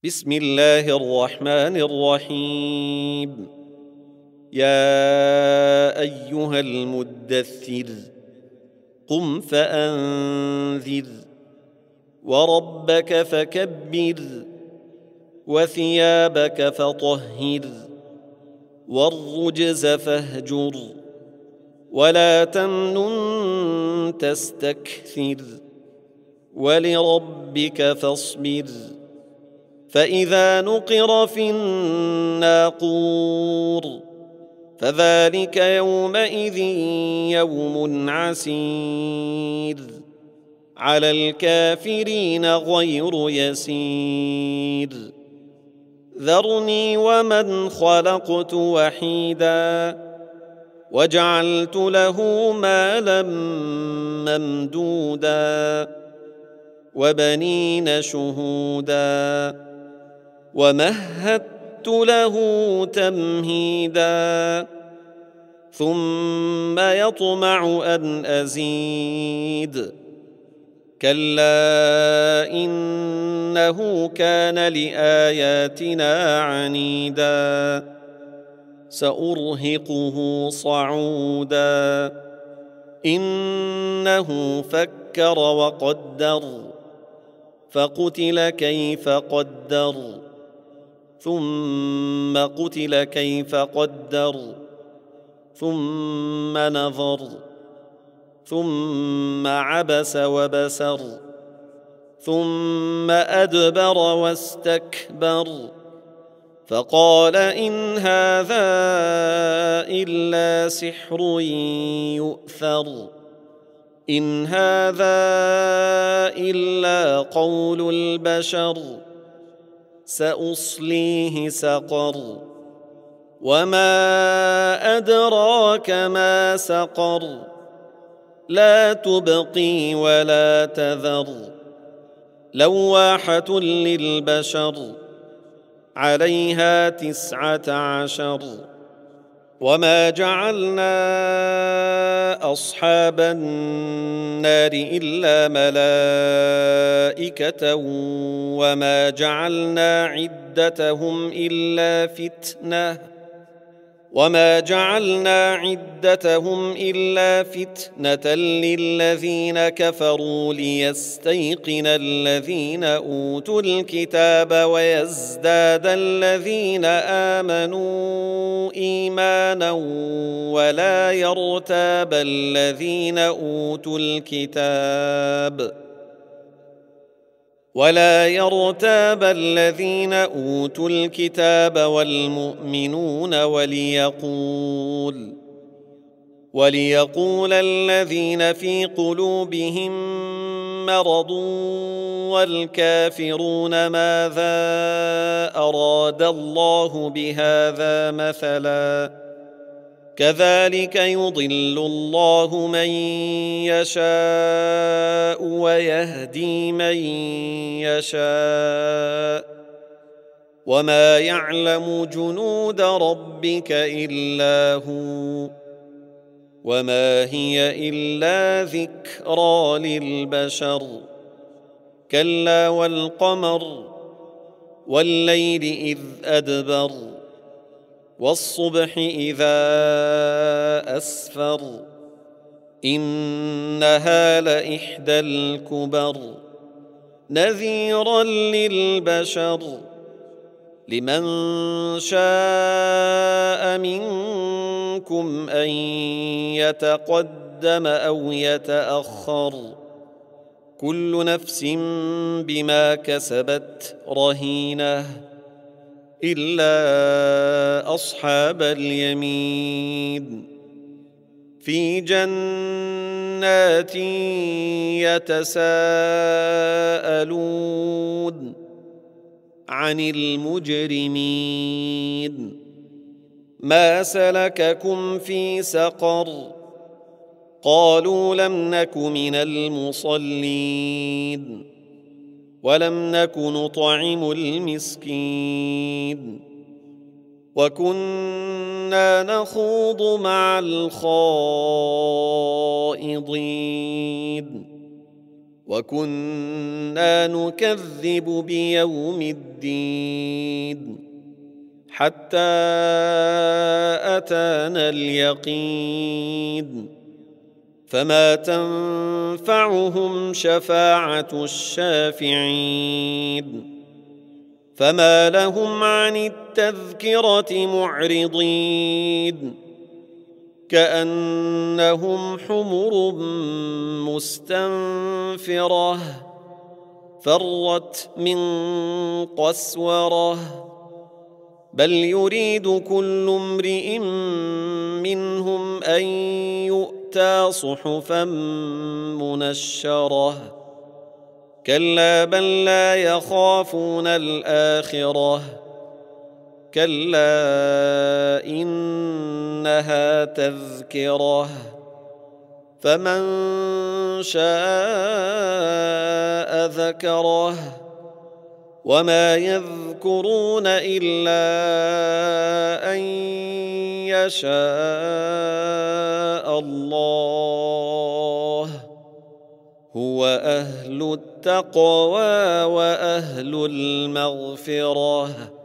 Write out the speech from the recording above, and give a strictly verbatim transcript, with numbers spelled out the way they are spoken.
بسم الله الرحمن الرحيم. يا أيها المدثر قم فأنذر وربك فكبر وثيابك فطهر والرجز فاهجر ولا تمنن تستكثر ولربك فاصبر فإذا نقر في الناقور فذلك يومئذ يوم عسير على الكافرين غير يسير ذرني ومن خلقت وحيدا وجعلت له مالا ممدودا وبنين شهودا ومهدت له تمهيدا ثم يطمع أن أزيد كلا إنه كان لآياتنا عنيدا سأرهقه صعودا إنه فكر وقدر فقتل كيف قدر ثم قتل كيف قدر ثم نظر ثم عبس وبسر ثم أدبر واستكبر فقال إن هذا إلا سحر يؤثر إن هذا إلا قول البشر سأصليه سقر وما أدراك ما سقر لا تبقي ولا تذر لواحة للبشر عليها تسعة عشر وما جعلنا أصحاب النار إلا ملائكة وما جعلنا عدتهم إلا فتنة وما جعلنا عدتهم إلا فتنة للذين كفروا ليستيقن الذين أوتوا الكتاب ويزداد الذين آمنوا إيمانا ولا يرتاب الذين أوتوا الكتاب ولا يرتاب الذين أوتوا الكتاب والمؤمنون وليقول وليقول الذين في قلوبهم مرض والكافرون ماذا أراد الله بهذا مثلا كذلك يضل الله من يشاء ويهدي من يشاء وما يعلم جنود ربك إلا هو وما هي إلا ذكرى للبشر كلا والقمر والليل إذ أدبر والصبح إذا أسفر إنها لإحدى الكبر نذيرا للبشر لمن شاء منكم أن يتقدم أو يتأخر كل نفس بما كسبت رهينة إلا أصحاب اليمين في جنات يتساءلون عن المجرمين ما سلككم في سقر قالوا لم نك من المصلين ولم نك نطعم المسكين وكنا نخوض مع الخائضين وكنا نكذب بيوم الدين حتى أتانا اليقين فما تنفعهم شفاعة الشافعين فما لهم عن التذكرة معرضين كأنهم حمر مستنفرة فرت من قسورة بل يريد كل امرئ منهم أن يؤتى صحفا منشرة كلا بل لا يخافون الآخرة كلا إنها تذكرة فمن شاء ذكره وما يذكرون إلا أن يشاء الله هو أهل التقوى وأهل المغفرة